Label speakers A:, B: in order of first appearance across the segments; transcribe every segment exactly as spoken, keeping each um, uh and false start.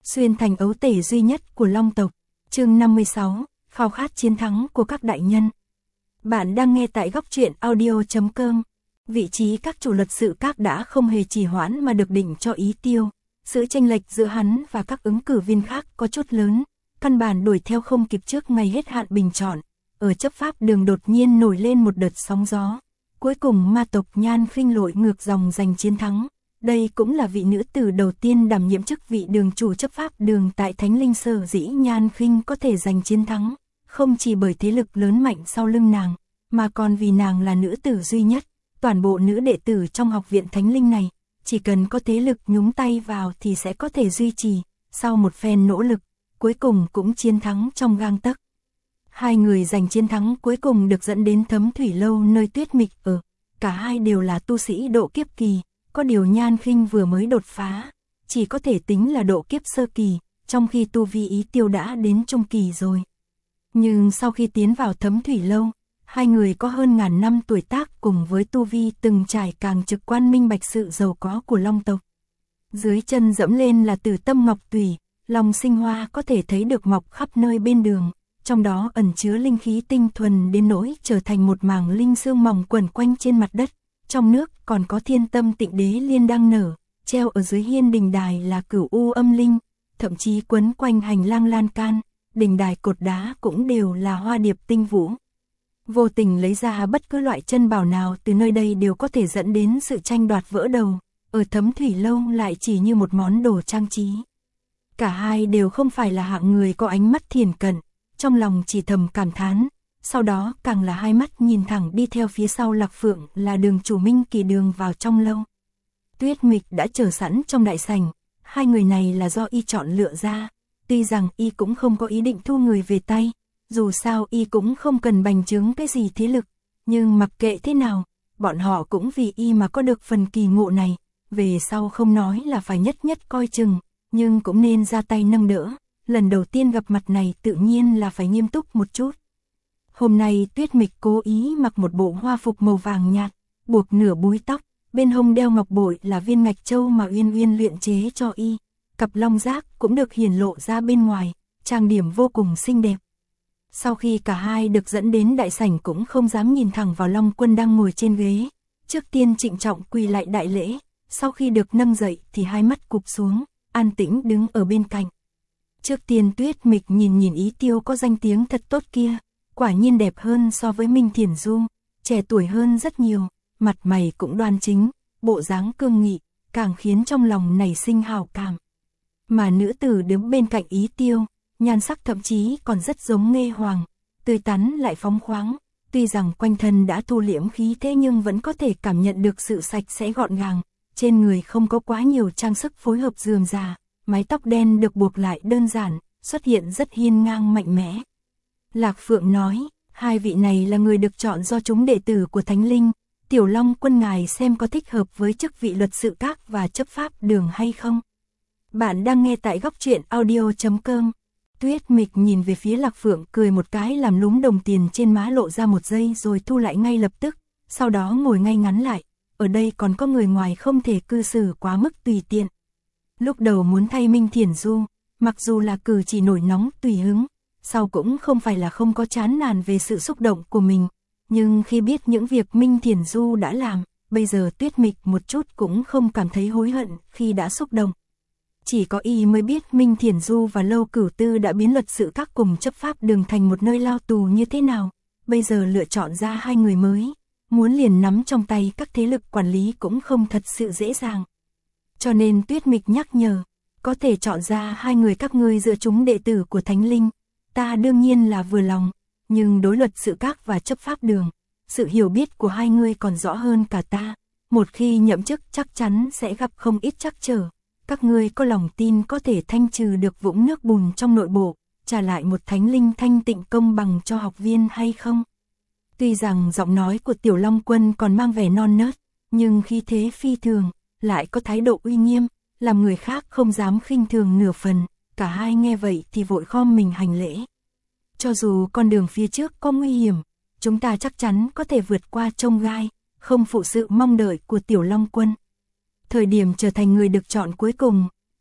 A: xuyên thành ấu tể duy nhất của Long tộc. Chương năm mươi sáu, khao khát chiến thắng của các đại nhân. Bạn đang nghe tại góc truyện audio chấm com. Vị trí các chủ luật sự các đã không hề trì hoãn mà được định cho Ý Tiêu. Sự chênh lệch giữa hắn và các ứng cử viên khác có chút lớn, căn bản đuổi theo không kịp trước ngày hết hạn bình chọn. Ở chấp pháp đường đột nhiên nổi lên một đợt sóng gió. Cuối cùng ma tộc Nhan Khinh lội ngược dòng giành chiến thắng. Đây cũng là vị nữ tử đầu tiên đảm nhiệm chức vị đường chủ chấp pháp đường tại Thánh Linh. Sở dĩ Nhan Khinh có thể giành chiến thắng, không chỉ bởi thế lực lớn mạnh sau lưng nàng, mà còn vì nàng là nữ tử duy nhất. Toàn bộ nữ đệ tử trong học viện Thánh Linh này, chỉ cần có thế lực nhúng tay vào thì sẽ có thể duy trì. Sau một phen nỗ lực, cuối cùng cũng chiến thắng trong gang tấc. Hai người giành chiến thắng cuối cùng được dẫn đến Thấm Thủy Lâu nơi Tuyết Mịch ở. Cả hai đều là tu sĩ độ kiếp kỳ, có điều Nhan Khinh vừa mới đột phá, chỉ có thể tính là độ kiếp sơ kỳ, trong khi tu vi Ý Tiêu đã đến trung kỳ rồi. Nhưng sau khi tiến vào Thấm Thủy Lâu, hai người có hơn ngàn năm tuổi tác cùng với tu vi từng trải càng trực quan minh bạch sự giàu có của Long tộc. Dưới chân dẫm lên là Tử Tâm Ngọc Tùy, Long Sinh Hoa có thể thấy được mọc khắp nơi bên đường, trong đó ẩn chứa linh khí tinh thuần đến nỗi trở thành một mảng linh sương mỏng quẩn quanh trên mặt đất. Trong nước còn có Thiên Tâm Tịnh Đế Liên đang nở, treo ở dưới hiên đình đài là Cửu U Âm Linh, thậm chí quấn quanh hành lang lan can, đình đài cột đá cũng đều là hoa điệp tinh vũ. Vô tình lấy ra bất cứ loại chân bảo nào từ nơi đây đều có thể dẫn đến sự tranh đoạt vỡ đầu, ở Thấm Thủy Lâu lại chỉ như một món đồ trang trí. Cả hai đều không phải là hạng người có ánh mắt thiền cận, trong lòng chỉ thầm cảm thán, sau đó càng là hai mắt nhìn thẳng đi theo phía sau Lạc Phượng là đường chủ Minh Kỳ đường vào trong lâu. Tuyết Mịch đã chờ sẵn trong đại sảnh, hai người này là do y chọn lựa ra, tuy rằng y cũng không có ý định thu người về tay, dù sao y cũng không cần bành trướng cái gì thế lực, nhưng mặc kệ thế nào, bọn họ cũng vì y mà có được phần kỳ ngộ này, về sau không nói là phải nhất nhất coi chừng, nhưng cũng nên ra tay nâng đỡ, lần đầu tiên gặp mặt này tự nhiên là phải nghiêm túc một chút. Hôm nay Tuyết Mịch cố ý mặc một bộ hoa phục màu vàng nhạt, buộc nửa búi tóc, bên hông đeo ngọc bội là viên ngạch châu mà Uyên Uyên luyện chế cho y, cặp long giác cũng được hiển lộ ra bên ngoài, trang điểm vô cùng xinh đẹp. Sau khi cả hai được dẫn đến đại sảnh cũng không dám nhìn thẳng vào Long Quân đang ngồi trên ghế, trước tiên trịnh trọng quỳ lại đại lễ, sau khi được nâng dậy thì hai mắt cụp xuống, an tĩnh đứng ở bên cạnh. Trước tiên Tuyết Mịch nhìn nhìn Ý Tiêu có danh tiếng thật tốt kia, quả nhiên đẹp hơn so với Minh Thiền Du, trẻ tuổi hơn rất nhiều, mặt mày cũng đoan chính, bộ dáng cương nghị, càng khiến trong lòng nảy sinh hào cảm. Mà nữ tử đứng bên cạnh Ý Tiêu, nhan sắc thậm chí còn rất giống Nghê Hoàng, tươi tắn lại phóng khoáng, tuy rằng quanh thân đã thu liễm khí thế nhưng vẫn có thể cảm nhận được sự sạch sẽ gọn gàng, trên người không có quá nhiều trang sức phối hợp rườm rà, mái tóc đen được buộc lại đơn giản, xuất hiện rất hiên ngang mạnh mẽ. Lạc Phượng nói, hai vị này là người được chọn do chúng đệ tử của Thánh Linh, Tiểu Long Quân ngài xem có thích hợp với chức vị luật sự các và chấp pháp đường hay không? Bạn đang nghe tại góc truyện audio chấm com. Tuyết Mịch nhìn về phía Lạc Phượng cười một cái làm lúm đồng tiền trên má lộ ra một giây rồi thu lại ngay lập tức, sau đó ngồi ngay ngắn lại, ở đây còn có người ngoài không thể cư xử quá mức tùy tiện. Lúc đầu muốn thay Minh Thiền Du, mặc dù là cử chỉ nổi nóng tùy hứng, sau cũng không phải là không có chán nản về sự xúc động của mình, nhưng khi biết những việc Minh Thiền Du đã làm, bây giờ Tuyết Mịch một chút cũng không cảm thấy hối hận khi đã xúc động. Chỉ có y mới biết Minh Thiền Du và Lâu Cửu Tư đã biến luật sự các cùng chấp pháp đường thành một nơi lao tù như thế nào, bây giờ lựa chọn ra hai người mới, muốn liền nắm trong tay các thế lực quản lý cũng không thật sự dễ dàng. Cho nên Tuyết Mịch nhắc nhở, có thể chọn ra hai người các ngươi dựa chúng đệ tử của Thánh Linh, ta đương nhiên là vừa lòng, nhưng đối luật sự các và chấp pháp đường, sự hiểu biết của hai ngươi còn rõ hơn cả ta, một khi nhậm chức chắc chắn sẽ gặp không ít trắc trở. Các ngươi có lòng tin có thể thanh trừ được vũng nước bùn trong nội bộ, trả lại một Thánh Linh thanh tịnh công bằng cho học viên hay không? Tuy rằng giọng nói của Tiểu Long Quân còn mang vẻ non nớt, nhưng khí thế phi thường, lại có thái độ uy nghiêm, làm người khác không dám khinh thường nửa phần, cả hai nghe vậy thì vội khom mình hành lễ. Cho dù con đường phía trước có nguy hiểm, chúng ta chắc chắn có thể vượt qua chông gai, không phụ sự mong đợi của Tiểu Long Quân. Thời điểm trở thành người được chọn cuối cùng,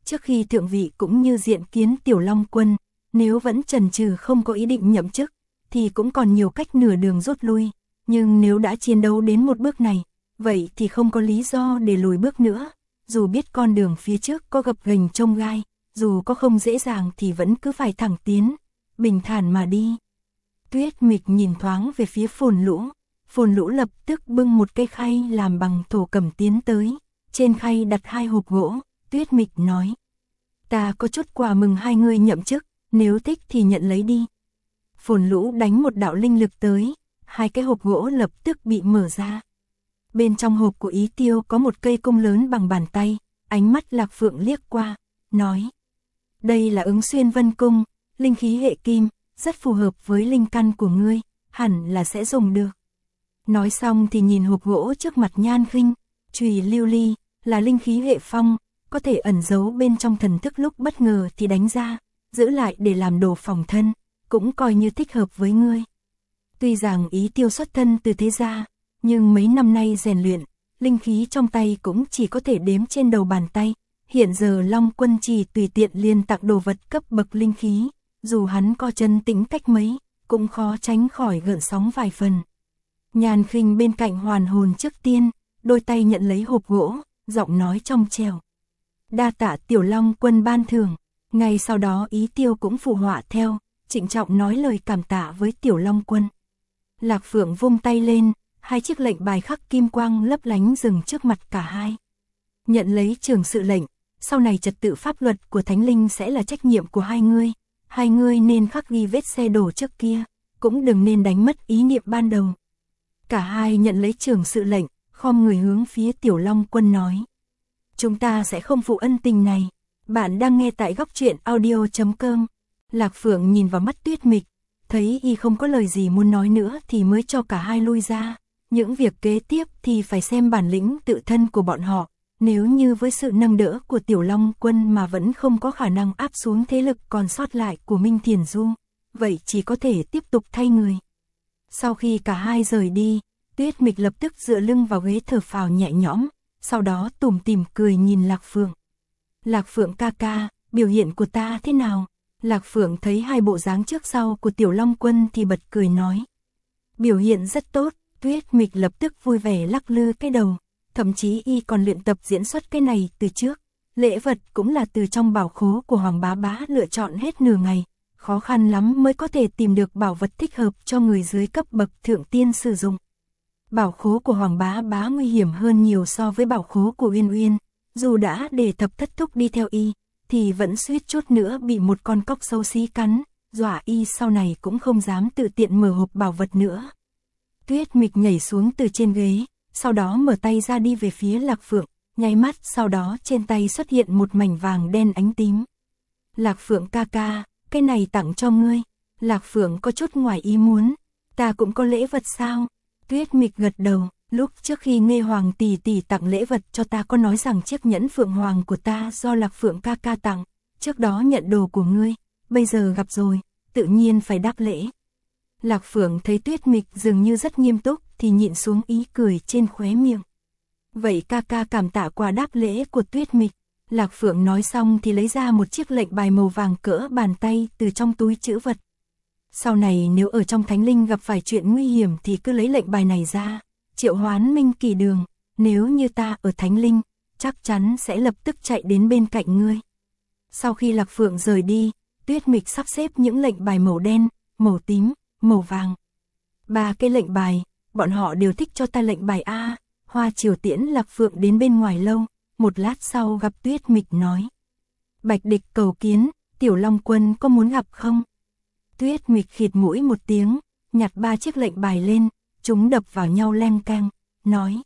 A: trước khi thượng vị cũng như diện kiến Tiểu Long Quân, nếu vẫn chần chừ không có ý định nhậm chức, thì cũng còn nhiều cách nửa đường rút lui, nhưng nếu đã chiến đấu đến một bước này, vậy thì không có lý do để lùi bước nữa, dù biết con đường phía trước có gập ghềnh chông gai, dù có không dễ dàng thì vẫn cứ phải thẳng tiến, bình thản mà đi. Tuyết Mịch nhìn thoáng về phía Phồn Lũ, Phồn Lũ lập tức bưng một cây khay làm bằng thổ cẩm tiến tới, trên khay đặt hai hộp gỗ. Tuyết Mịch nói, ta có chút quà mừng hai người nhậm chức, nếu thích thì nhận lấy đi. Phồn Lũ đánh một đạo linh lực tới, hai cái hộp gỗ lập tức bị mở ra. Bên trong hộp của Ý Tiêu có một cây cung lớn bằng bàn tay, ánh mắt Lạc Phượng liếc qua, nói, đây là Ứng Xuyên Vân Cung, linh khí hệ kim, rất phù hợp với linh căn của ngươi, hẳn là sẽ dùng được. Nói xong thì nhìn hộp gỗ trước mặt Nhan Khinh, chùy lưu ly, là linh khí hệ phong, có thể ẩn giấu bên trong thần thức lúc bất ngờ thì đánh ra, giữ lại để làm đồ phòng thân, cũng coi như thích hợp với ngươi. Tuy rằng Ý Tiêu xuất thân từ thế gia, nhưng mấy năm nay rèn luyện, linh khí trong tay cũng chỉ có thể đếm trên đầu bàn tay. Hiện giờ Long Quân chỉ tùy tiện liền tặng đồ vật cấp bậc linh khí, dù hắn có chân tính cách mấy, cũng khó tránh khỏi gợn sóng vài phần. Nhan Khinh bên cạnh hoàn hồn trước tiên, đôi tay nhận lấy hộp gỗ, giọng nói trong trẻo. Đa tạ Tiểu Long Quân ban thưởng. Ngay sau đó Ý Tiêu cũng phụ họa theo, trịnh trọng nói lời cảm tạ với Tiểu Long Quân. Lạc Phượng vung tay lên, hai chiếc lệnh bài khắc kim quang lấp lánh dừng trước mặt cả hai. Nhận lấy trưởng sự lệnh, sau này trật tự pháp luật của Thánh Linh sẽ là trách nhiệm của hai ngươi, hai ngươi nên khắc ghi vết xe đổ trước kia, cũng đừng nên đánh mất ý niệm ban đầu. Cả hai nhận lấy trưởng sự lệnh, khom người hướng phía Tiểu Long Quân nói. Chúng ta sẽ không phụ ân tình này. Bạn đang nghe tại góc truyện audio chấm com. Lạc Phượng nhìn vào mắt Tuyết Mịch, thấy y không có lời gì muốn nói nữa thì mới cho cả hai lui ra. Những việc kế tiếp thì phải xem bản lĩnh tự thân của bọn họ. Nếu như với sự nâng đỡ của Tiểu Long Quân mà vẫn không có khả năng áp xuống thế lực còn sót lại của Minh Thiền Du, vậy chỉ có thể tiếp tục thay người. Sau khi cả hai rời đi, Tuyết Mịch lập tức dựa lưng vào ghế thở phào nhẹ nhõm, sau đó tủm tỉm cười nhìn Lạc Phượng. Lạc Phượng ca ca, biểu hiện của ta thế nào? Lạc Phượng thấy hai bộ dáng trước sau của Tiểu Long Quân thì bật cười nói. Biểu hiện rất tốt. Tuyết Mịch lập tức vui vẻ lắc lư cái đầu, thậm chí y còn luyện tập diễn xuất cái này từ trước. Lễ vật cũng là từ trong bảo khố của Hoàng Bá Bá lựa chọn hết nửa ngày, khó khăn lắm mới có thể tìm được bảo vật thích hợp cho người dưới cấp bậc thượng tiên sử dụng. Bảo khố của Hoàng Bá Bá nguy hiểm hơn nhiều so với bảo khố của Uyên Uyên, dù đã để Thập Thất Thúc đi theo y, thì vẫn suýt chút nữa bị một con cóc xấu xí cắn, dọa y sau này cũng không dám tự tiện mở hộp bảo vật nữa. Tuyết Mịch nhảy xuống từ trên ghế, sau đó mở tay ra đi về phía Lạc Phượng, nháy mắt sau đó trên tay xuất hiện một mảnh vàng đen ánh tím. Lạc Phượng ca ca, cái này tặng cho ngươi. Lạc Phượng có chút ngoài ý muốn, ta cũng có lễ vật sao? Tuyết Mịch gật đầu, lúc trước khi Nghê Hoàng tỷ tỷ tặng lễ vật cho ta có nói rằng chiếc nhẫn Phượng Hoàng của ta do Lạc Phượng ca ca tặng, trước đó nhận đồ của ngươi, bây giờ gặp rồi, tự nhiên phải đáp lễ. Lạc Phượng thấy Tuyết Mịch dường như rất nghiêm túc thì nhịn xuống ý cười trên khóe miệng. Vậy ca ca cảm tạ quà đáp lễ của Tuyết Mịch. Lạc Phượng nói xong thì lấy ra một chiếc lệnh bài màu vàng cỡ bàn tay từ trong túi trữ vật. Sau này nếu ở trong Thánh Linh gặp phải chuyện nguy hiểm thì cứ lấy lệnh bài này ra, triệu hoán Minh Kỳ Đường, nếu như ta ở Thánh Linh, chắc chắn sẽ lập tức chạy đến bên cạnh ngươi. Sau khi Lạc Phượng rời đi, Tuyết Mịch sắp xếp những lệnh bài màu đen, màu tím, màu vàng. Ba cái lệnh bài, bọn họ đều thích cho ta lệnh bài A. Hoa Triều tiễn Lạc Phượng đến bên ngoài lâu, một lát sau gặp Tuyết Mịch nói. Bạch Địch cầu kiến, Tiểu Long Quân có muốn gặp không? Tuyết Mịch khịt mũi một tiếng, nhặt ba chiếc lệnh bài lên, chúng đập vào nhau leng keng, nói.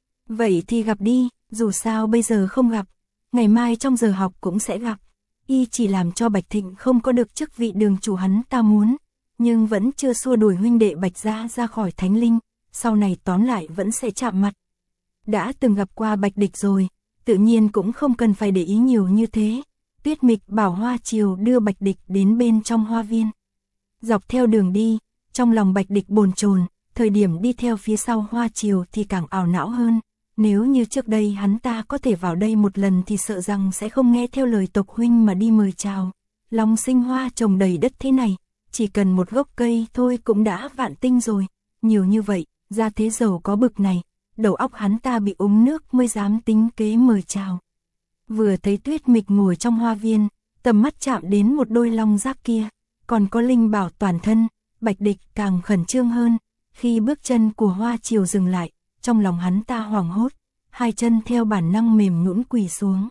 A: Vậy thì gặp đi, dù sao bây giờ không gặp, ngày mai trong giờ học cũng sẽ gặp. Y chỉ làm cho Bạch Thịnh không có được chức vị đường chủ hắn ta muốn, nhưng vẫn chưa xua đuổi huynh đệ Bạch gia ra khỏi Thánh Linh, sau này tóm lại vẫn sẽ chạm mặt. Đã từng gặp qua Bạch Địch rồi, tự nhiên cũng không cần phải để ý nhiều như thế. Tuyết Mịch bảo Hoa Triều đưa Bạch Địch đến bên trong hoa viên. Dọc theo đường đi, trong lòng Bạch Địch bồn chồn, thời điểm đi theo phía sau Hoa Triều thì càng ảo não hơn, Nếu như trước đây hắn ta có thể vào đây một lần thì sợ rằng sẽ không nghe theo lời tộc huynh mà đi mời chào. Long sinh hoa trồng đầy đất thế này, chỉ cần một gốc cây thôi cũng đã vạn tinh rồi. Nhiều như vậy, ra thế giàu có bực này, đầu óc hắn ta bị uống nước mới dám tính kế mời chào. Vừa thấy Tuyết Mịch ngồi trong hoa viên, tầm mắt chạm đến một đôi long giác kia, còn có linh bảo toàn thân, Bạch Địch càng khẩn trương hơn. Khi bước chân của Hoa Triều dừng lại, trong lòng hắn ta hoảng hốt, hai chân theo bản năng mềm nhũn quỳ xuống.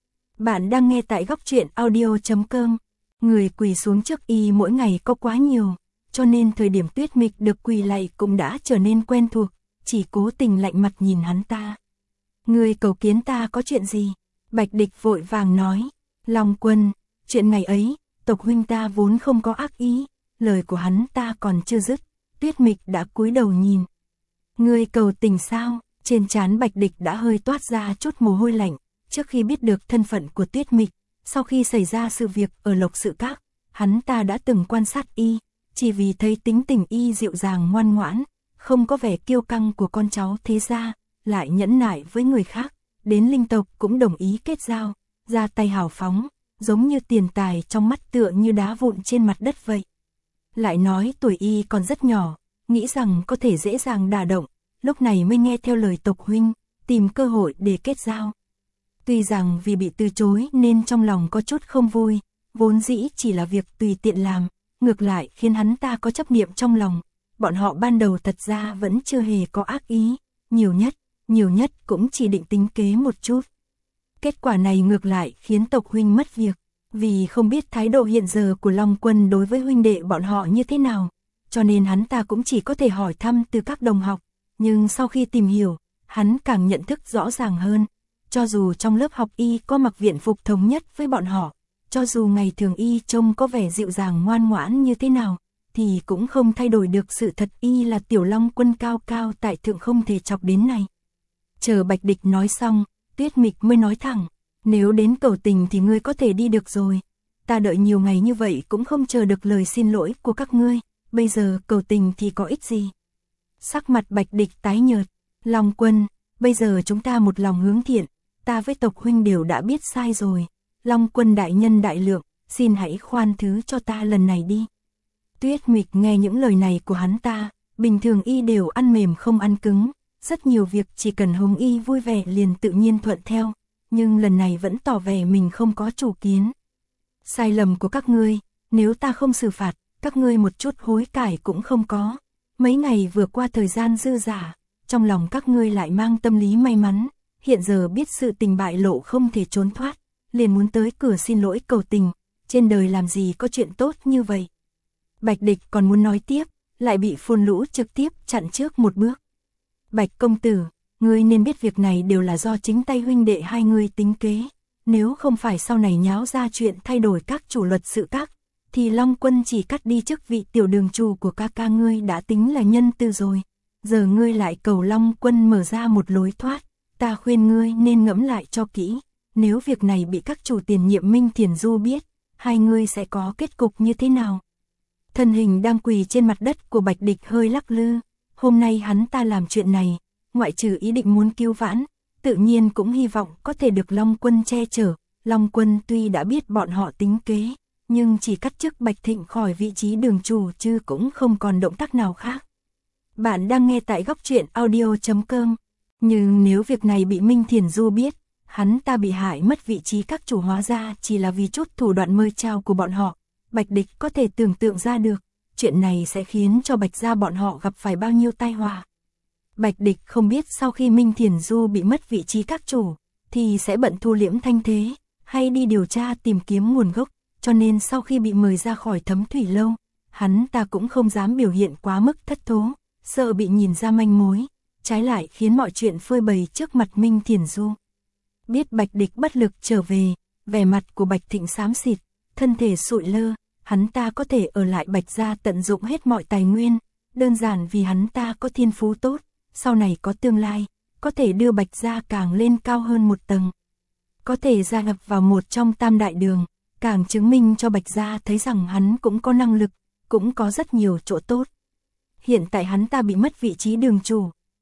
A: Bạn đang nghe tại góc truyện audio chấm com. Người quỳ xuống trước y mỗi ngày có quá nhiều, cho nên thời điểm Tuyết Mịch được quỳ lạy cũng đã trở nên quen thuộc, chỉ cố tình lạnh mặt nhìn hắn ta. Người cầu kiến ta có chuyện gì? Bạch Địch vội vàng nói. Long Quân, chuyện ngày ấy, tộc huynh ta vốn không có ác ý. Lời của hắn ta còn chưa dứt, Tuyết Mịch đã cúi đầu nhìn. Người cầu tình sao? Trên trán Bạch Địch đã hơi toát ra chút mồ hôi lạnh, trước khi biết được thân phận của Tuyết Mịch. Sau khi xảy ra sự việc ở Lộc Sự Các, hắn ta đã từng quan sát y, chỉ vì thấy tính tình y dịu dàng ngoan ngoãn, không có vẻ kiêu căng của con cháu thế gia, lại nhẫn nại với người khác, đến linh tộc cũng đồng ý kết giao, ra tay hào phóng, giống như tiền tài trong mắt tựa như đá vụn trên mặt đất vậy. Lại nói tuổi y còn rất nhỏ, nghĩ rằng có thể dễ dàng đả động, lúc này mới nghe theo lời tộc huynh, tìm cơ hội để kết giao. Tuy rằng vì bị từ chối nên trong lòng có chút không vui, vốn dĩ chỉ là việc tùy tiện làm, ngược lại khiến hắn ta có chấp niệm trong lòng. Bọn họ ban đầu thật ra vẫn chưa hề có ác ý, nhiều nhất, nhiều nhất cũng chỉ định tính kế một chút. Kết quả này ngược lại khiến tộc huynh mất việc, vì không biết thái độ hiện giờ của Long Quân đối với huynh đệ bọn họ như thế nào, cho nên hắn ta cũng chỉ có thể hỏi thăm từ các đồng học, nhưng sau khi tìm hiểu, hắn càng nhận thức rõ ràng hơn. Cho dù trong lớp học y có mặc viện phục thống nhất với bọn họ, cho dù ngày thường y trông có vẻ dịu dàng ngoan ngoãn như thế nào, thì cũng không thay đổi được sự thật y là tiểu Long Quân cao cao tại thượng không thể chọc đến này. Chờ Bạch Địch nói xong, Tuyết Mịch mới nói thẳng, nếu đến cầu tình thì ngươi có thể đi được rồi. Ta đợi nhiều ngày như vậy cũng không chờ được lời xin lỗi của các ngươi, bây giờ cầu tình thì có ích gì. Sắc mặt Bạch Địch tái nhợt, Long Quân, bây giờ chúng ta một lòng hướng thiện, ta với tộc huynh đều đã biết sai rồi. Long Quân đại nhân đại lượng, xin hãy khoan thứ cho ta lần này đi. Tuyết Mịch nghe những lời này của hắn ta, bình thường y đều ăn mềm không ăn cứng, rất nhiều việc chỉ cần hống y vui vẻ liền tự nhiên thuận theo, nhưng lần này vẫn tỏ vẻ mình không có chủ kiến. Sai lầm của các ngươi, nếu ta không xử phạt, các ngươi một chút hối cải cũng không có. Mấy ngày vừa qua thời gian dư dả, trong lòng các ngươi lại mang tâm lý may mắn, hiện giờ biết sự tình bại lộ không thể trốn thoát, liền muốn tới cửa xin lỗi cầu tình, trên đời làm gì có chuyện tốt như vậy. Bạch Địch còn muốn nói tiếp, lại bị Phồn Lũ trực tiếp chặn trước một bước. Bạch công tử, ngươi nên biết việc này đều là do chính tay huynh đệ hai người tính kế, nếu không phải sau này nháo ra chuyện thay đổi các chủ luật sự các, thì Long Quân chỉ cắt đi chức vị tiểu đường chủ của ca ca ngươi đã tính là nhân từ rồi. Giờ ngươi lại cầu Long Quân mở ra một lối thoát, ta khuyên ngươi nên ngẫm lại cho kỹ, nếu việc này bị các chủ tiền nhiệm Minh Thiền Du biết, hai ngươi sẽ có kết cục như thế nào. Thân hình đang quỳ trên mặt đất của Bạch Địch hơi lắc lư, hôm nay hắn ta làm chuyện này, ngoại trừ ý định muốn cứu vãn, tự nhiên cũng hy vọng có thể được Long Quân che chở. Long Quân tuy đã biết bọn họ tính kế, nhưng chỉ cắt chức Bạch Thịnh khỏi vị trí đường chủ chứ cũng không còn động tác nào khác. Bạn đang nghe tại góc truyện audio chấm com. Nhưng nếu việc này bị Minh Thiền Du biết, hắn ta bị hại mất vị trí các chủ hóa ra chỉ là vì chút thủ đoạn mời chào của bọn họ. Bạch Địch có thể tưởng tượng ra được, chuyện này sẽ khiến cho Bạch gia bọn họ gặp phải bao nhiêu tai họa. Bạch Địch không biết sau khi Minh Thiền Du bị mất vị trí các chủ, thì sẽ bận thu liễm thanh thế, hay đi điều tra tìm kiếm nguồn gốc, cho nên sau khi bị mời ra khỏi Thấm Thủy Lâu, hắn ta cũng không dám biểu hiện quá mức thất thố, sợ bị nhìn ra manh mối, trái lại khiến mọi chuyện phơi bày trước mặt Minh Thiền Du. Biết Bạch Địch bất lực trở về, vẻ mặt của Bạch Thịnh xám xịt, thân thể sụi lơ, hắn ta có thể ở lại Bạch gia tận dụng hết mọi tài nguyên, đơn giản vì hắn ta có thiên phú tốt, sau này có tương lai, có thể đưa Bạch gia càng lên cao hơn một tầng. Có thể gia nhập vào một trong tam đại đường, càng chứng minh cho Bạch gia thấy rằng hắn cũng có năng lực, cũng có rất nhiều chỗ tốt. Hiện tại hắn ta bị mất vị trí đường chủ,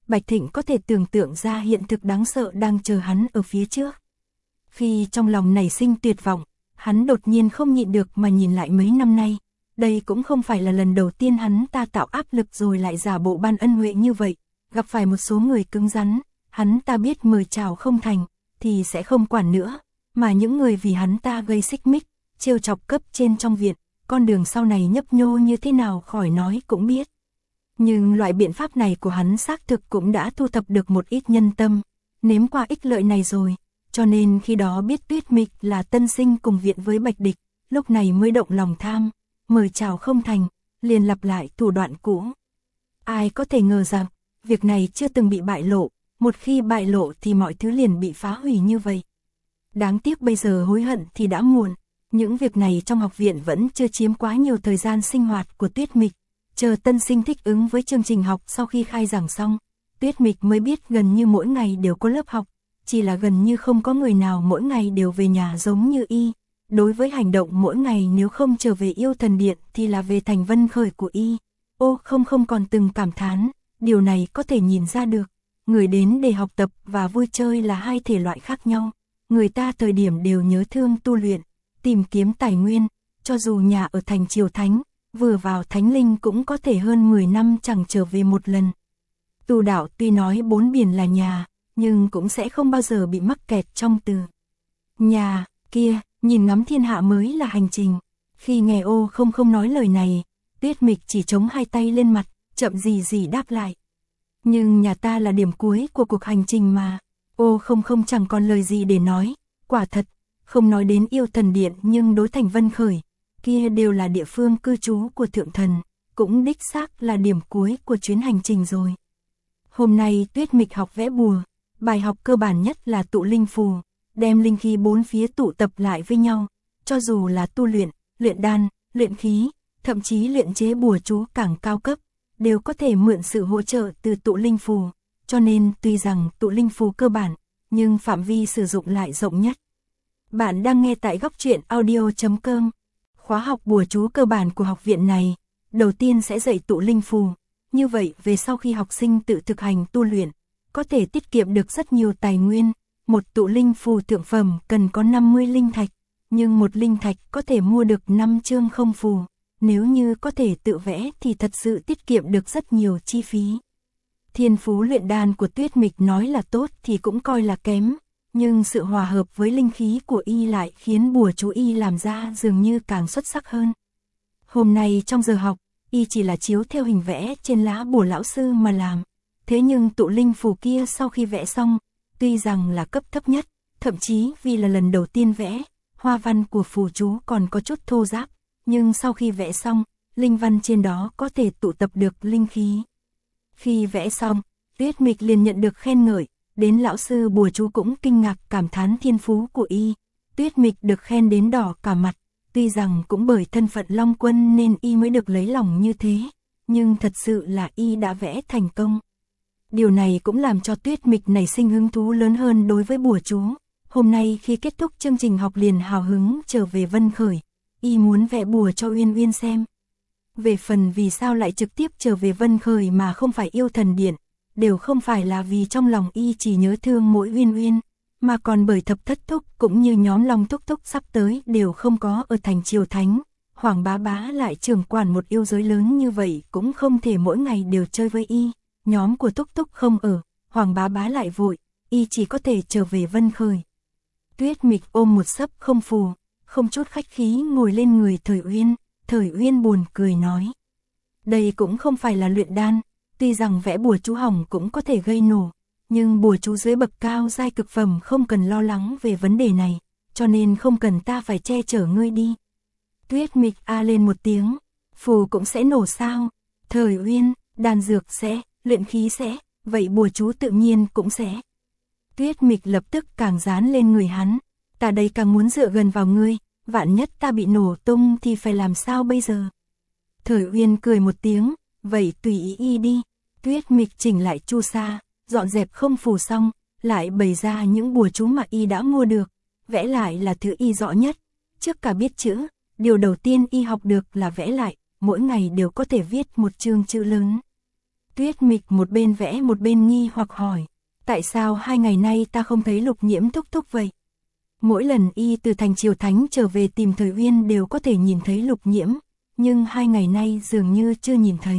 A: Bạch Thịnh có thể tưởng tượng ra hiện thực đáng sợ đang chờ hắn ở phía trước. Khi trong lòng nảy sinh tuyệt vọng, hắn đột nhiên không nhịn được mà nhìn lại mấy năm nay. Đây cũng không phải là lần đầu tiên hắn ta tạo áp lực rồi lại giả bộ ban ân huệ như vậy. Gặp phải một số người cứng rắn, hắn ta biết mời chào không thành, thì sẽ không quản nữa. Mà những người vì hắn ta gây xích mích, trêu chọc cấp trên trong viện, con đường sau này nhấp nhô như thế nào khỏi nói cũng biết. Nhưng loại biện pháp này của hắn xác thực cũng đã thu thập được một ít nhân tâm, nếm qua ích lợi này rồi, cho nên khi đó biết Tuyết Mịch là tân sinh cùng viện với Bạch Địch, lúc này mới động lòng tham, mời chào không thành, liền lặp lại thủ đoạn cũ. Ai có thể ngờ rằng, việc này chưa từng bị bại lộ, một khi bại lộ thì mọi thứ liền bị phá hủy như vậy. Đáng tiếc bây giờ hối hận thì đã muộn, những việc này trong học viện vẫn chưa chiếm quá nhiều thời gian sinh hoạt của Tuyết Mịch. Chờ tân sinh thích ứng với chương trình học sau khi khai giảng xong, Tuyết Mịch mới biết gần như mỗi ngày đều có lớp học, chỉ là gần như không có người nào mỗi ngày đều về nhà giống như y. Đối với hành động mỗi ngày nếu không trở về Yêu Thần Điện thì là về thành Vân Khởi của y. Ô không không còn từng cảm thán, điều này có thể nhìn ra được. Người đến để học tập và vui chơi là hai thể loại khác nhau. Người ta thời điểm đều nhớ thương tu luyện, tìm kiếm tài nguyên, cho dù nhà ở thành Triều Thánh, vừa vào Thánh Linh cũng có thể hơn mười năm chẳng trở về một lần. Tu đạo tuy nói bốn biển là nhà, nhưng cũng sẽ không bao giờ bị mắc kẹt trong từ nhà kia, nhìn ngắm thiên hạ mới là hành trình. Khi nghe ô không không nói lời này, Tuyết Mịch chỉ chống hai tay lên mặt, chậm gì gì đáp lại. Nhưng nhà ta là điểm cuối của cuộc hành trình mà. Ô không không chẳng còn lời gì để nói, quả thật, không nói đến Yêu Thần Điện nhưng đối thành Vân Khởi, kia đều là địa phương cư trú của thượng thần, cũng đích xác là điểm cuối của chuyến hành trình rồi. Hôm nay Tuyết Mịch học vẽ bùa, bài học cơ bản nhất là tụ linh phù, đem linh khí bốn phía tụ tập lại với nhau, cho dù là tu luyện, luyện đan, luyện khí, thậm chí luyện chế bùa chú càng cao cấp, đều có thể mượn sự hỗ trợ từ tụ linh phù, cho nên tuy rằng tụ linh phù cơ bản, nhưng phạm vi sử dụng lại rộng nhất. Bạn đang nghe tại góc truyện audio chấm com. Khóa học bùa chú cơ bản của học viện này, đầu tiên sẽ dạy tụ linh phù, như vậy về sau khi học sinh tự thực hành tu luyện, có thể tiết kiệm được rất nhiều tài nguyên. Một tụ linh phù thượng phẩm cần có năm mươi linh thạch, nhưng một linh thạch có thể mua được năm chương không phù, nếu như có thể tự vẽ thì thật sự tiết kiệm được rất nhiều chi phí. Thiên phú luyện đan của Tuyết Mịch nói là tốt thì cũng coi là kém, nhưng sự hòa hợp với linh khí của y lại khiến bùa chú y làm ra dường như càng xuất sắc hơn. Hôm nay trong giờ học, y chỉ là chiếu theo hình vẽ trên lá bùa lão sư mà làm, thế nhưng tụ linh phù kia sau khi vẽ xong, tuy rằng là cấp thấp nhất, thậm chí vì là lần đầu tiên vẽ, hoa văn của phù chú còn có chút thô ráp, nhưng sau khi vẽ xong, linh văn trên đó có thể tụ tập được linh khí. Khi vẽ xong, Tuyết Mịch liền nhận được khen ngợi, đến lão sư bùa chú cũng kinh ngạc cảm thán thiên phú của y. Tuyết Mịch được khen đến đỏ cả mặt, tuy rằng cũng bởi thân phận Long Quân nên y mới được lấy lòng như thế, nhưng thật sự là y đã vẽ thành công. Điều này cũng làm cho Tuyết Mịch nảy sinh hứng thú lớn hơn đối với bùa chú. Hôm nay khi kết thúc chương trình học liền hào hứng trở về Vân Khởi, y muốn vẽ bùa cho Uyên Uyên xem. Về phần vì sao lại trực tiếp trở về Vân Khởi mà không phải Yêu Thần Điện, đều không phải là vì trong lòng y chỉ nhớ thương mỗi Uyên Uyên, mà còn bởi Thập Thất Thúc cũng như nhóm Long Thúc Thúc sắp tới đều không có ở thành Triều Thánh. Hoàng Bá Bá lại trưởng quản một yêu giới lớn như vậy cũng không thể mỗi ngày đều chơi với y. Nhóm của Thúc Thúc không ở, Hoàng Bá Bá lại vội, y chỉ có thể trở về Vân Khởi. Tuyết Mịch ôm một sấp không phù, không chút khách khí ngồi lên người Thời Uyên. Thời Uyên buồn cười nói, đây cũng không phải là luyện đan, tuy rằng vẽ bùa chú hỏng cũng có thể gây nổ, nhưng bùa chú dưới bậc cao giai cực phẩm không cần lo lắng về vấn đề này, cho nên không cần ta phải che chở ngươi đi. Tuyết Mịch a lên một tiếng, phù cũng sẽ nổ sao? Thời Uyên, đan dược sẽ, luyện khí sẽ, vậy bùa chú tự nhiên cũng sẽ. Tuyết Mịch lập tức càng dán lên người hắn, ta đây càng muốn dựa gần vào ngươi, vạn nhất ta bị nổ tung thì phải làm sao bây giờ? Thời Uyên cười một tiếng, vậy tùy ý y đi. Tuyết Mịch chỉnh lại chu sa, dọn dẹp không phù xong, lại bày ra những bùa chú mà y đã mua được, vẽ lại là thứ y rõ nhất, trước cả biết chữ, điều đầu tiên y học được là vẽ lại, mỗi ngày đều có thể viết một chương chữ lớn. Tuyết Mịch một bên vẽ một bên nghi hoặc hỏi, tại sao hai ngày nay ta không thấy Lục Nhiễm thúc thúc vậy? Mỗi lần y từ thành Triều Thánh trở về tìm Thời Uyên đều có thể nhìn thấy Lục Nhiễm, nhưng hai ngày nay dường như chưa nhìn thấy.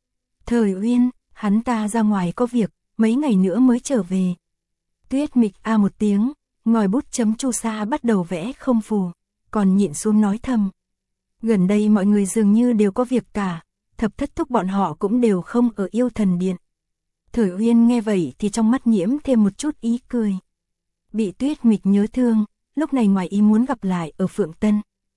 A: Thời Uyên, hắn ta ra ngoài có việc, mấy ngày nữa mới trở về. Tuyết Mịch a một tiếng, ngòi bút chấm chu sa bắt đầu vẽ không phù, còn nhịn xuống nói thầm. Gần đây mọi người dường như đều có việc cả, Thập Thất thúc bọn họ cũng đều không ở Yêu Thần Điện. Thời Uyên nghe vậy thì trong mắt nhiễm thêm một chút ý cười. Bị Tuyết Mịch nhớ thương, lúc này ngoài ý muốn gặp lại ở Phượng Tân.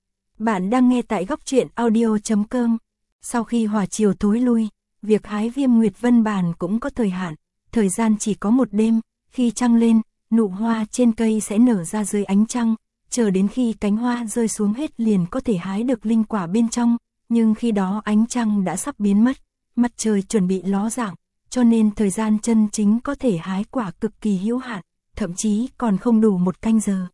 A: Bạn đang nghe tại góc truyện audio chấm com. Sau khi hỏa chiều thối lui, việc hái Viêm Nguyệt Vân Bàn cũng có thời hạn, thời gian chỉ có một đêm, khi trăng lên, nụ hoa trên cây sẽ nở ra dưới ánh trăng, chờ đến khi cánh hoa rơi xuống hết liền có thể hái được linh quả bên trong, nhưng khi đó ánh trăng đã sắp biến mất, mặt trời chuẩn bị ló dạng, cho nên thời gian chân chính có thể hái quả cực kỳ hữu hạn, thậm chí còn không đủ một canh giờ.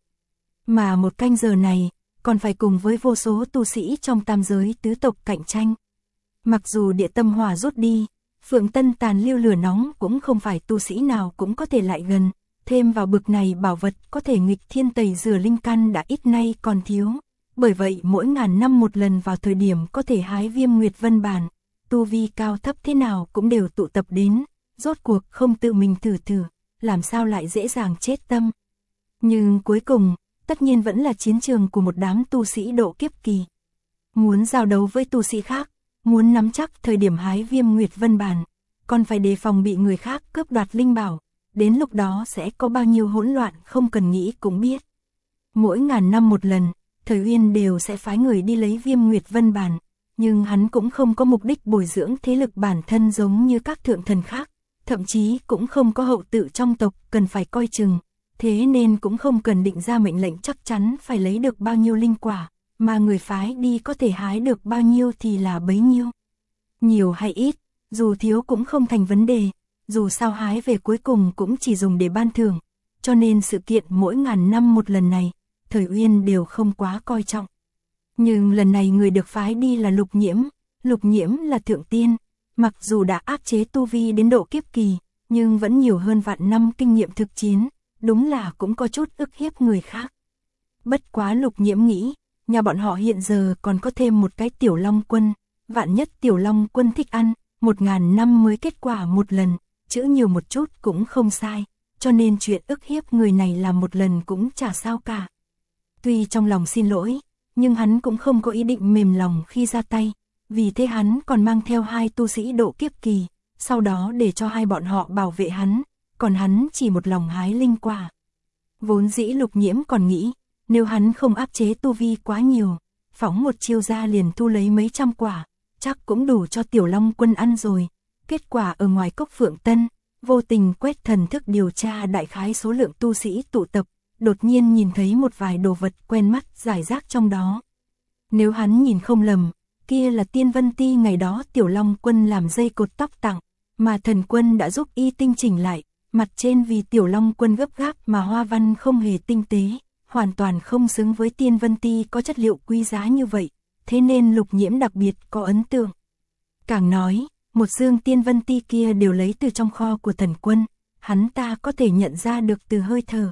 A: Mà một canh giờ này, còn phải cùng với vô số tu sĩ trong tam giới tứ tộc cạnh tranh. Mặc dù địa tâm hỏa rút đi, Phượng Tân tàn lưu lửa nóng cũng không phải tu sĩ nào cũng có thể lại gần, thêm vào bực này bảo vật có thể nghịch thiên tẩy rửa linh căn đã ít nay còn thiếu. Bởi vậy mỗi ngàn năm một lần vào thời điểm có thể hái Viêm Nguyệt Vân Bàn, tu vi cao thấp thế nào cũng đều tụ tập đến, rốt cuộc không tự mình thử thử, làm sao lại dễ dàng chết tâm. Nhưng cuối cùng, tất nhiên vẫn là chiến trường của một đám tu sĩ độ kiếp kỳ. Muốn giao đấu với tu sĩ khác, muốn nắm chắc thời điểm hái Viêm Nguyệt Vân Bàn, còn phải đề phòng bị người khác cướp đoạt linh bảo, đến lúc đó sẽ có bao nhiêu hỗn loạn không cần nghĩ cũng biết. Mỗi ngàn năm một lần, Thời Uyên đều sẽ phái người đi lấy Viêm Nguyệt Vân Bàn, nhưng hắn cũng không có mục đích bồi dưỡng thế lực bản thân giống như các thượng thần khác, thậm chí cũng không có hậu tự trong tộc cần phải coi chừng, thế nên cũng không cần định ra mệnh lệnh chắc chắn phải lấy được bao nhiêu linh quả, mà người phái đi có thể hái được bao nhiêu thì là bấy nhiêu. Nhiều hay ít, dù thiếu cũng không thành vấn đề, dù sao hái về cuối cùng cũng chỉ dùng để ban thưởng, cho nên sự kiện mỗi ngàn năm một lần này, Thời Uyên đều không quá coi trọng. Nhưng lần này người được phái đi là Lục Nhiễm, Lục Nhiễm là thượng tiên, mặc dù đã áp chế tu vi đến độ kiếp kỳ, nhưng vẫn nhiều hơn vạn năm kinh nghiệm thực chiến, đúng là cũng có chút ức hiếp người khác. Bất quá Lục Nhiễm nghĩ, nhà bọn họ hiện giờ còn có thêm một cái Tiểu Long Quân, vạn nhất Tiểu Long Quân thích ăn, một ngàn năm mới kết quả một lần, chữ nhiều một chút cũng không sai, cho nên chuyện ức hiếp người này làm một lần cũng chả sao cả. Tuy trong lòng xin lỗi, nhưng hắn cũng không có ý định mềm lòng khi ra tay, vì thế hắn còn mang theo hai tu sĩ độ kiếp kỳ, sau đó để cho hai bọn họ bảo vệ hắn, còn hắn chỉ một lòng hái linh quả. Vốn dĩ Lục Nhiễm còn nghĩ, nếu hắn không áp chế tu vi quá nhiều, phóng một chiêu ra liền thu lấy mấy trăm quả, chắc cũng đủ cho Tiểu Long Quân ăn rồi. Kết quả ở ngoài cốc Phượng Tân, vô tình quét thần thức điều tra đại khái số lượng tu sĩ tụ tập, đột nhiên nhìn thấy một vài đồ vật quen mắt rải rác trong đó. Nếu hắn nhìn không lầm, kia là Tiên Vân Ti ngày đó Tiểu Long Quân làm dây cột tóc tặng, mà Thần Quân đã giúp y tinh chỉnh lại, mặt trên vì Tiểu Long Quân gấp gáp mà hoa văn không hề tinh tế, hoàn toàn không xứng với Tiên Vân Ti có chất liệu quý giá như vậy, thế nên Lục Nhiễm đặc biệt có ấn tượng. Càng nói, một dương Tiên Vân Ti kia đều lấy từ trong kho của Thần Quân, hắn ta có thể nhận ra được từ hơi thở.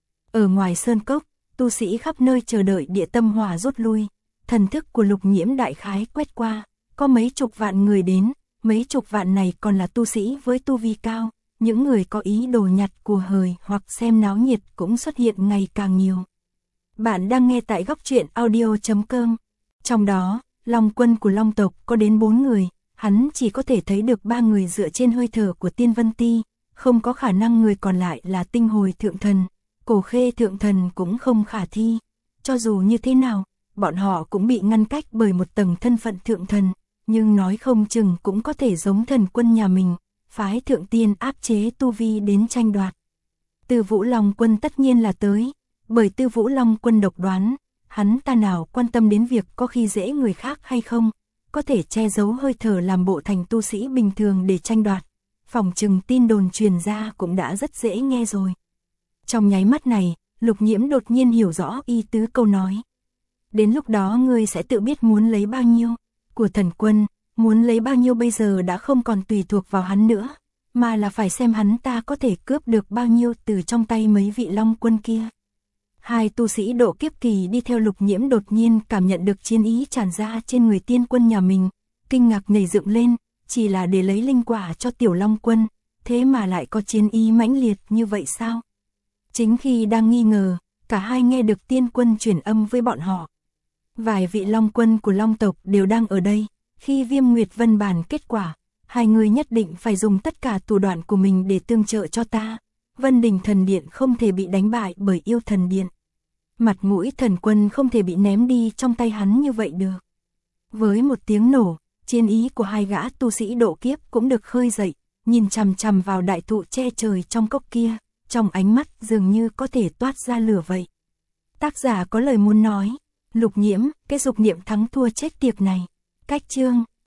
A: Ở ngoài sơn cốc, tu sĩ khắp nơi chờ đợi địa tâm hỏa rút lui, thần thức của Lục Nhiễm đại khái quét qua, có mấy chục vạn người đến, mấy chục vạn này còn là tu sĩ với tu vi cao, những người có ý đồ nhặt của hời hoặc xem náo nhiệt cũng xuất hiện ngày càng nhiều. Bạn đang nghe tại góc truyện audio chấm com. Trong đó, Long Quân của Long tộc có đến bốn người, hắn chỉ có thể thấy được ba người dựa trên hơi thở của Tiên Vân Ti, không có khả năng người còn lại là tinh hồi thượng thần, cổ khê thượng thần cũng không khả thi. Cho dù như thế nào, bọn họ cũng bị ngăn cách bởi một tầng thân phận thượng thần, nhưng nói không chừng cũng có thể giống Thần Quân nhà mình, phái thượng tiên áp chế tu vi đến tranh đoạt. Tư Vũ Long Quân tất nhiên là tới, bởi Tư Vũ Long Quân độc đoán, hắn ta nào quan tâm đến việc có khi dễ người khác hay không, có thể che giấu hơi thở làm bộ thành tu sĩ bình thường để tranh đoạt. Phòng chừng tin đồn truyền ra cũng đã rất dễ nghe rồi. Trong nháy mắt này, Lục Nhiễm đột nhiên hiểu rõ ý tứ câu nói. Đến lúc đó ngươi sẽ tự biết muốn lấy bao nhiêu, của Thần Quân, Muốn lấy bao nhiêu bây giờ đã không còn tùy thuộc vào hắn nữa, mà là phải xem hắn ta có thể cướp được bao nhiêu từ trong tay mấy vị Long quân kia. Hai tu sĩ độ kiếp kỳ đi theo Lục Nhiễm đột nhiên cảm nhận được chiến ý tràn ra trên người tiên quân nhà mình, kinh ngạc nhảy dựng lên, chỉ là để lấy linh quả cho tiểu Long quân, thế mà lại có chiến ý mãnh liệt như vậy sao? Chính khi đang nghi ngờ, cả hai nghe được tiên quân truyền âm với bọn họ. Vài vị Long quân của Long tộc đều đang ở đây, khi Viêm Nguyệt Vân bàn kết quả, hai người nhất định phải dùng tất cả thủ đoạn của mình để tương trợ cho ta. Vân Đình Thần Điện không thể bị đánh bại bởi Yêu Thần Điện. Mặt mũi thần quân không thể bị ném đi trong tay hắn như vậy được. Với một tiếng nổ, chiến ý của hai gã tu sĩ độ kiếp cũng được khơi dậy, nhìn chằm chằm vào đại thụ che trời trong cốc kia, trong ánh mắt dường như có thể toát ra lửa vậy. Tác giả có lời muốn nói, Lục Nhiễm, cái dục niệm thắng thua chết tiệt này. Cách chương